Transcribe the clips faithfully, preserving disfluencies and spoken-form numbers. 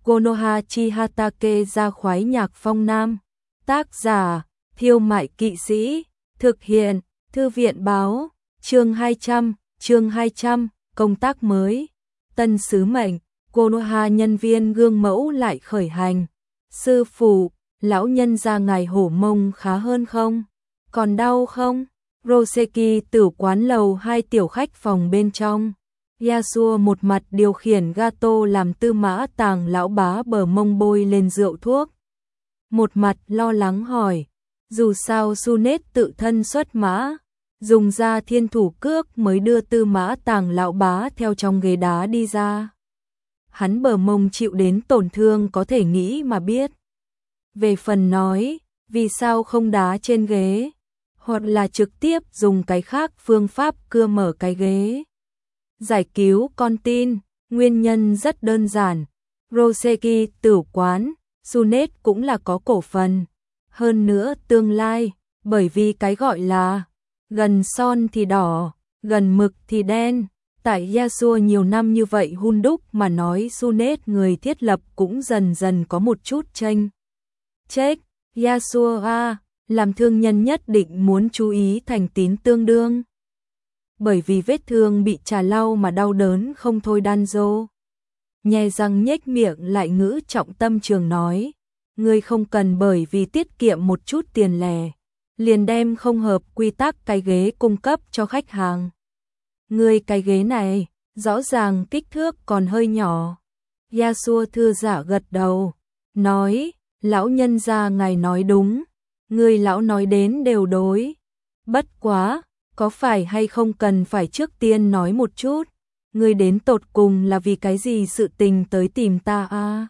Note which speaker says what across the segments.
Speaker 1: Konoha Chihatake ra khoái nhạc phong nam. Tác giả, Thiêu Mại Kỵ Sĩ. Thực hiện, Thư viện báo. Chương hai trăm, chương hai trăm, công tác mới. Tân sứ mệnh, Konoha nhân viên gương mẫu lại khởi hành. Sư phụ, lão nhân gia ngài hổ mông khá hơn không? Còn đau không? Roseki tử quán lầu hai tiểu khách phòng bên trong. Yasuo một mặt điều khiển gato làm Tư Mã Tàng lão bá bờ mông bôi lên rượu thuốc. Một mặt lo lắng hỏi, dù sao Sunet tự thân xuất mã, dùng ra thiên thủ cước mới đưa Tư Mã Tàng lão bá theo trong ghế đá đi ra. Hắn bờ mông chịu đến tổn thương có thể nghĩ mà biết. Về phần nói, vì sao không đá trên ghế, hoặc là trực tiếp dùng cái khác phương pháp cưa mở cái ghế. Giải cứu con tin, nguyên nhân rất đơn giản. Roseki tử quán, Sunet cũng là có cổ phần. Hơn nữa tương lai, bởi vì cái gọi là gần son thì đỏ, gần mực thì đen. Tại Yasuo nhiều năm như vậy hun đúc mà nói Sunet người thiết lập cũng dần dần có một chút chênh. Chết, Yasuo a, làm thương nhân nhất định muốn chú ý thành tín tương đương. Bởi vì vết thương bị trà lau mà đau đớn không thôi Danzo. Nhe răng nhếch miệng lại ngữ trọng tâm trường nói, ngươi không cần bởi vì tiết kiệm một chút tiền lẻ, liền đem không hợp quy tắc cái ghế cung cấp cho khách hàng. Ngươi cái ghế này, rõ ràng kích thước còn hơi nhỏ. Yasuo thưa giả gật đầu, nói, lão nhân gia ngài nói đúng, ngươi lão nói đến đều đối. Bất quá, có phải hay không cần phải trước tiên nói một chút, ngươi đến tột cùng là vì cái gì sự tình tới tìm ta a? À?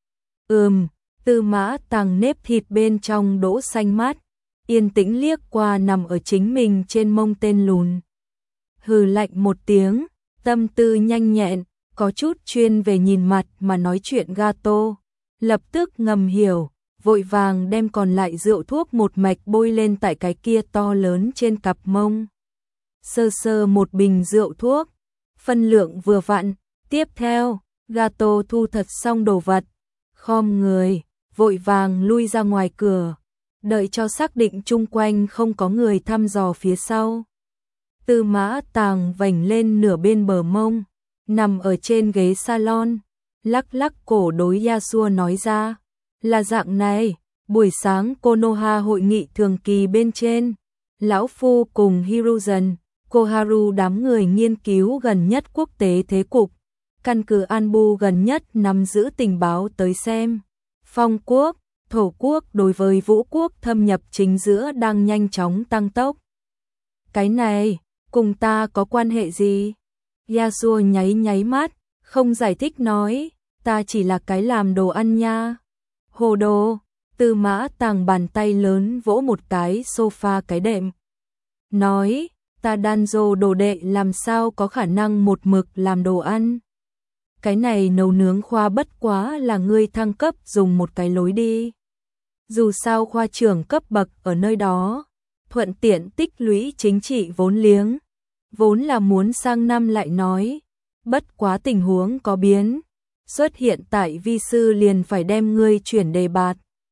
Speaker 1: Ừm, Tư Mã Tàng nếp thịt bên trong đỗ xanh mắt, yên tĩnh liếc qua nằm ở chính mình trên mông tên lùn. Hừ lạnh một tiếng, tâm tư nhanh nhẹn, có chút chuyên về nhìn mặt mà nói chuyện gato, lập tức ngầm hiểu, vội vàng đem còn lại rượu thuốc một mạch bôi lên tại cái kia to lớn trên cặp mông. Sơ sơ một bình rượu thuốc, phân lượng vừa vặn, tiếp theo, gato thu thật xong đồ vật, khom người, vội vàng lui ra ngoài cửa, đợi cho xác định chung quanh không có người thăm dò phía sau. Tư Mã Tàng vành lên nửa bên bờ mông, nằm ở trên ghế salon, lắc lắc cổ đối Yasuo nói ra, là dạng này, buổi sáng Konoha hội nghị thường kỳ bên trên, lão phu cùng Hiruzen, Koharu đám người nghiên cứu gần nhất quốc tế thế cục, căn cứ Anbu gần nhất nắm giữ tình báo tới xem, Phong quốc, Thổ quốc đối với Vũ quốc thâm nhập chính giữa đang nhanh chóng tăng tốc. Cái này, cùng ta có quan hệ gì? Yasuo nháy nháy mắt, không giải thích nói, ta chỉ là cái làm đồ ăn nha. Hồ đồ, Tư Mã Tàng bàn tay lớn vỗ một cái sofa cái đệm. Nói, ta Danzo đồ đệ làm sao có khả năng một mực làm đồ ăn. Cái này nấu nướng khoa bất quá là ngươi thăng cấp dùng một cái lối đi. Dù sao khoa trưởng cấp bậc ở nơi đó, thuận tiện tích lũy chính trị vốn liếng. Vốn là muốn sang năm lại nói, bất quá tình huống có biến. Xuất hiện tại vi sư liền phải đem ngươi chuyển đề bạt.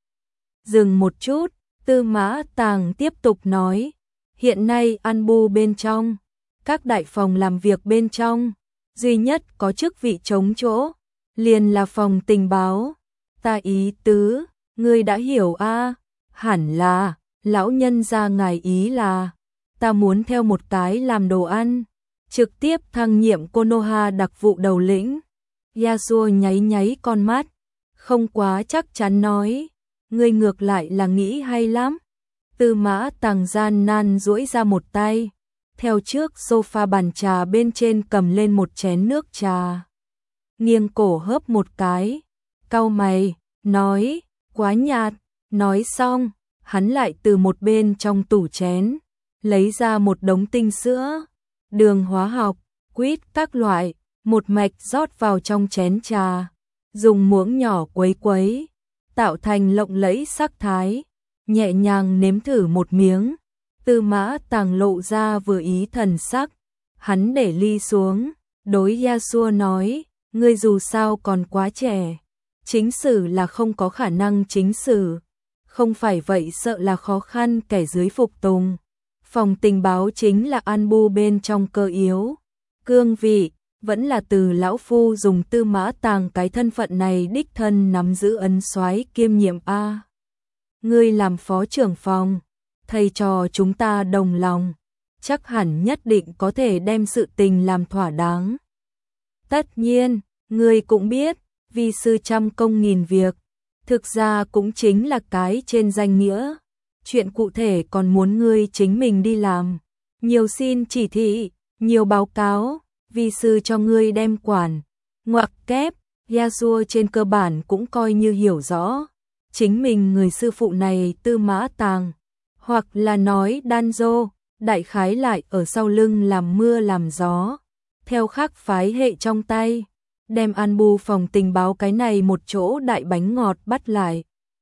Speaker 1: Dừng một chút, Tư Mã Tàng tiếp tục nói, hiện nay Anbu bên trong, các đại phòng làm việc bên trong, duy nhất có chức vị trống chỗ, liền là phòng tình báo. Ta ý tứ, ngươi đã hiểu a? À? Hẳn là, lão nhân gia ngài ý là, ta muốn theo một cái làm đồ ăn, trực tiếp thăng nhiệm Konoha đặc vụ đầu lĩnh. Yasuo nháy nháy con mắt, không quá chắc chắn nói, ngươi ngược lại là nghĩ hay lắm. Tư Mã Tàng gian nan duỗi ra một tay, theo trước sofa bàn trà bên trên cầm lên một chén nước trà. Nghiêng cổ hớp một cái, cau mày, nói, quá nhạt. Nói xong, hắn lại từ một bên trong tủ chén, lấy ra một đống tinh sữa, đường hóa học, quýt các loại, một mạch rót vào trong chén trà, dùng muỗng nhỏ quấy quấy, tạo thành lộng lẫy sắc thái, nhẹ nhàng nếm thử một miếng. Tư Mã Tàng lộ ra vừa ý thần sắc, hắn để ly xuống, đối Yasuo nói, ngươi dù sao còn quá trẻ, chính sử là không có khả năng chính sử. Không phải vậy sợ là khó khăn kẻ dưới phục tùng. Phòng tình báo chính là an bu bên trong cơ yếu. Cương vị, vẫn là từ lão phu dùng Tư Mã Tàng cái thân phận này đích thân nắm giữ ấn soái kiêm nhiệm A. Ngươi làm phó trưởng phòng, thầy trò chúng ta đồng lòng, chắc hẳn nhất định có thể đem sự tình làm thỏa đáng. Tất nhiên, ngươi cũng biết, vi sư trăm công nghìn việc, thực ra cũng chính là cái trên danh nghĩa. Chuyện cụ thể còn muốn ngươi chính mình đi làm. Nhiều xin chỉ thị, nhiều báo cáo, vi sư cho ngươi đem quản. Ngoặc kép, Yasuo trên cơ bản cũng coi như hiểu rõ. Chính mình người sư phụ này Tư Mã Tàng, hoặc là nói Danzo, đại khái lại ở sau lưng làm mưa làm gió. Theo khác phái hệ trong tay, đem an bu phòng tình báo cái này một chỗ đại bánh ngọt bắt lại.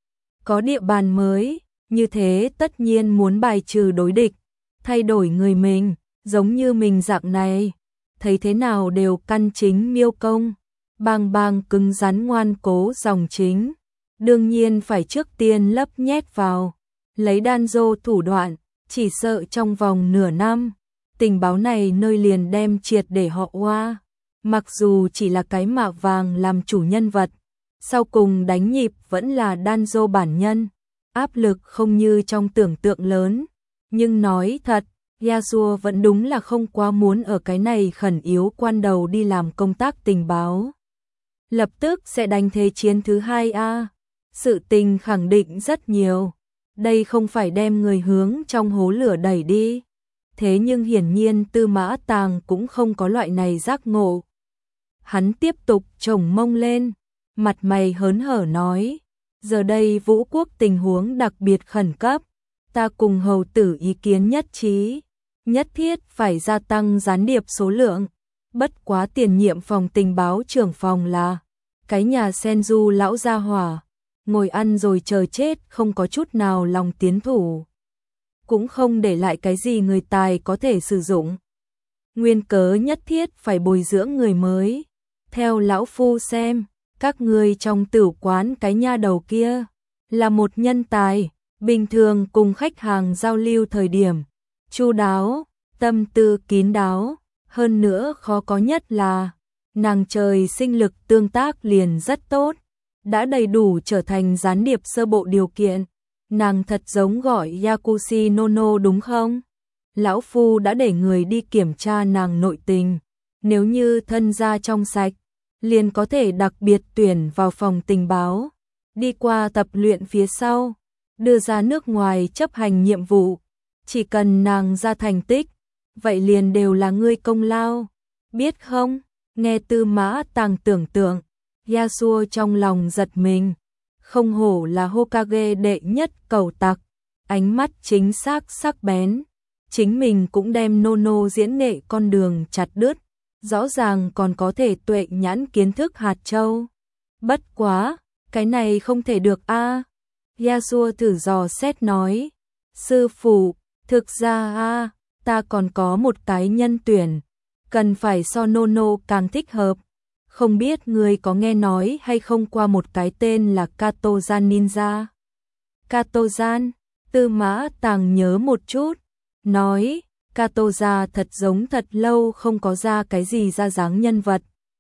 Speaker 1: Có địa bàn mới, như thế tất nhiên muốn bài trừ đối địch, thay đổi người mình, giống như mình dạng này. Thấy thế nào đều căn chính miêu công, bang bang cứng rắn ngoan cố dòng chính. Đương nhiên phải trước tiên lấp nhét vào, lấy Danzo thủ đoạn, chỉ sợ trong vòng nửa năm, tình báo này nơi liền đem triệt để họ oa. Mặc dù chỉ là cái mạ vàng làm chủ nhân vật, sau cùng đánh nhịp vẫn là Danzo bản nhân, áp lực không như trong tưởng tượng lớn. Nhưng nói thật, Yasuo vẫn đúng là không quá muốn ở cái này khẩn yếu quan đầu đi làm công tác tình báo. Lập tức sẽ đánh thế chiến thứ hai a. Sự tình khẳng định rất nhiều. Đây không phải đem người hướng trong hố lửa đẩy đi. Thế nhưng hiển nhiên Tư Mã Tàng cũng không có loại này giác ngộ. Hắn tiếp tục chồng mông lên, mặt mày hớn hở nói, giờ đây vũ quốc tình huống đặc biệt khẩn cấp, ta cùng hầu tử ý kiến nhất trí, nhất thiết phải gia tăng gián điệp số lượng, bất quá tiền nhiệm phòng tình báo trưởng phòng là cái nhà Senju lão gia hỏa, ngồi ăn rồi chờ chết không có chút nào lòng tiến thủ, cũng không để lại cái gì người tài có thể sử dụng. Nguyên cớ nhất thiết phải bồi dưỡng người mới. Theo lão phu xem, các ngươi trong tử quán cái nha đầu kia là một nhân tài, bình thường cùng khách hàng giao lưu thời điểm chu đáo, tâm tư kín đáo, hơn nữa khó có nhất là nàng trời sinh lực tương tác liền rất tốt, đã đầy đủ trở thành gián điệp sơ bộ điều kiện. Nàng thật giống gọi Yakushi Nono đúng không? Lão phu đã để người đi kiểm tra nàng nội tình, nếu như thân gia trong sạch, liền có thể đặc biệt tuyển vào phòng tình báo, đi qua tập luyện phía sau, đưa ra nước ngoài chấp hành nhiệm vụ. Chỉ cần nàng ra thành tích, vậy liền đều là ngươi công lao, biết không? Nghe Tư Mã Tàng tưởng tượng, Yasuo trong lòng giật mình, không hổ là Hokage đệ nhất cầu tặc, ánh mắt chính xác sắc bén, chính mình cũng đem Nono diễn nghệ con đường chặt đứt. Rõ ràng còn có thể tuệ nhãn kiến thức hạt châu. Bất quá, cái này không thể được a. À. Yasuo thử dò xét nói, sư phụ, thực ra a, à, ta còn có một cái nhân tuyển, cần phải so Nono càng thích hợp. Không biết người có nghe nói hay không qua một cái tên là Katozan Ninja. Katozan, Tư Mã Tàng nhớ một chút, nói, Katoza thật giống thật lâu không có ra cái gì ra dáng nhân vật.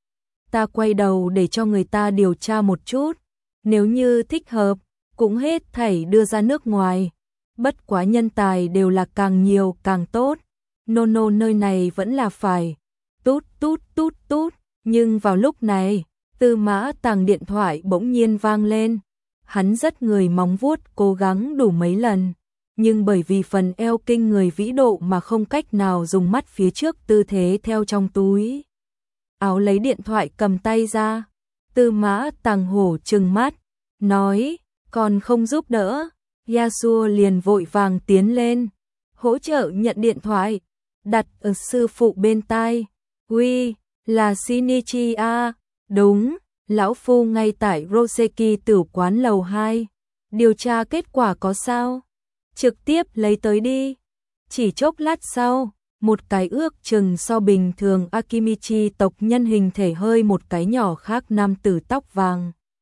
Speaker 1: Ta quay đầu để cho người ta điều tra một chút, nếu như thích hợp, cũng hết thảy đưa ra nước ngoài. Bất quá nhân tài đều là càng nhiều càng tốt. Nono nơi này vẫn là phải tút tút tút tút. Nhưng vào lúc này, Tư Mã Tàng điện thoại bỗng nhiên vang lên. Hắn rất người móng vuốt cố gắng đủ mấy lần, nhưng bởi vì phần eo kinh người vĩ độ mà không cách nào dùng mắt phía trước tư thế theo trong túi áo lấy điện thoại cầm tay ra. Tư Mã Tàng hổ trừng mắt, nói, còn không giúp đỡ. Yasuo liền vội vàng tiến lên, hỗ trợ nhận điện thoại, đặt ở sư phụ bên tai. Uy, là Shinichi a? Đúng, lão phu ngay tại Roseki tử quán lầu hai. Điều tra kết quả có sao? Trực tiếp lấy tới đi. Chỉ chốc lát sau, một cái ước chừng so bình thường Akimichi tộc nhân hình thể hơi một cái nhỏ khác nam tử tóc vàng.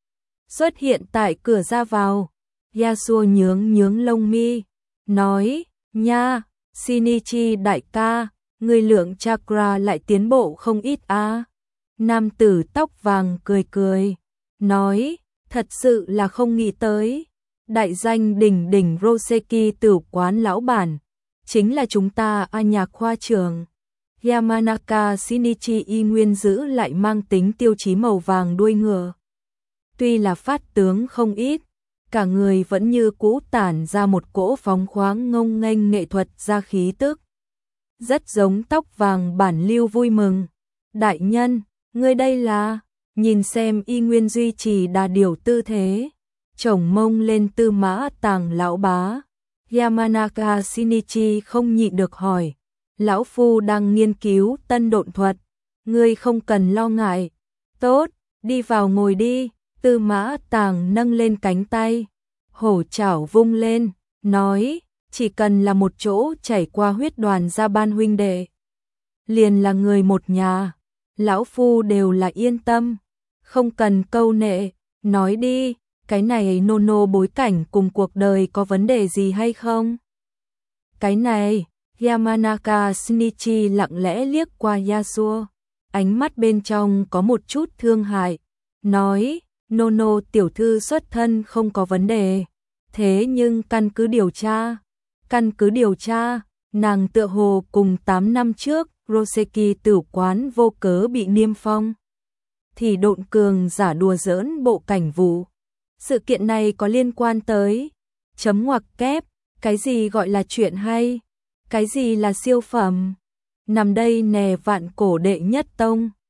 Speaker 1: xuất hiện tại cửa ra vào. Yasuo nhướng nhướng lông mi, nói, nha, Shinichi đại ca, người lượng chakra lại tiến bộ không ít á. Nam tử tóc vàng cười cười, nói, thật sự là không nghĩ tới. Đại danh đỉnh đỉnh Roseki tử quán lão bản, chính là chúng ta a nhà khoa trường. Yamanaka Shinichi y nguyên giữ lại mang tính tiêu chí màu vàng đuôi ngựa. Tuy là phát tướng không ít, cả người vẫn như cũ tản ra một cỗ phóng khoáng ngông nghênh nghệ thuật ra khí tức. Rất giống tóc vàng bản lưu vui mừng. Đại nhân, ngươi đây là, nhìn xem y nguyên duy trì đà điểu tư thế. Chồng mông lên Tư Mã Tàng lão bá. Yamanaka Shinichi không nhịn được hỏi. Lão phu đang nghiên cứu tân độn thuật. Ngươi không cần lo ngại. Tốt, đi vào ngồi đi. Tư Mã Tàng nâng lên cánh tay. Hổ chảo vung lên, nói, chỉ cần là một chỗ chảy qua huyết đoàn gia ban huynh đệ. Liền là người một nhà. Lão phu đều là yên tâm. Không cần câu nệ, nói đi. Cái này Nono bối cảnh cùng cuộc đời có vấn đề gì hay không? Cái này, Yamanaka Shinichi lặng lẽ liếc qua Yasuo, ánh mắt bên trong có một chút thương hại, nói, Nono tiểu thư xuất thân không có vấn đề, thế nhưng căn cứ điều tra, căn cứ điều tra, nàng tựa hồ cùng tám năm trước, Roseki tử quán vô cớ bị niêm phong. Thì độn cường giả đùa giỡn bộ cảnh vụ. Sự kiện này có liên quan tới chấm ngoặc kép, cái gì gọi là chuyện hay, cái gì là siêu phẩm. Nằm đây nè vạn cổ đệ nhất tông.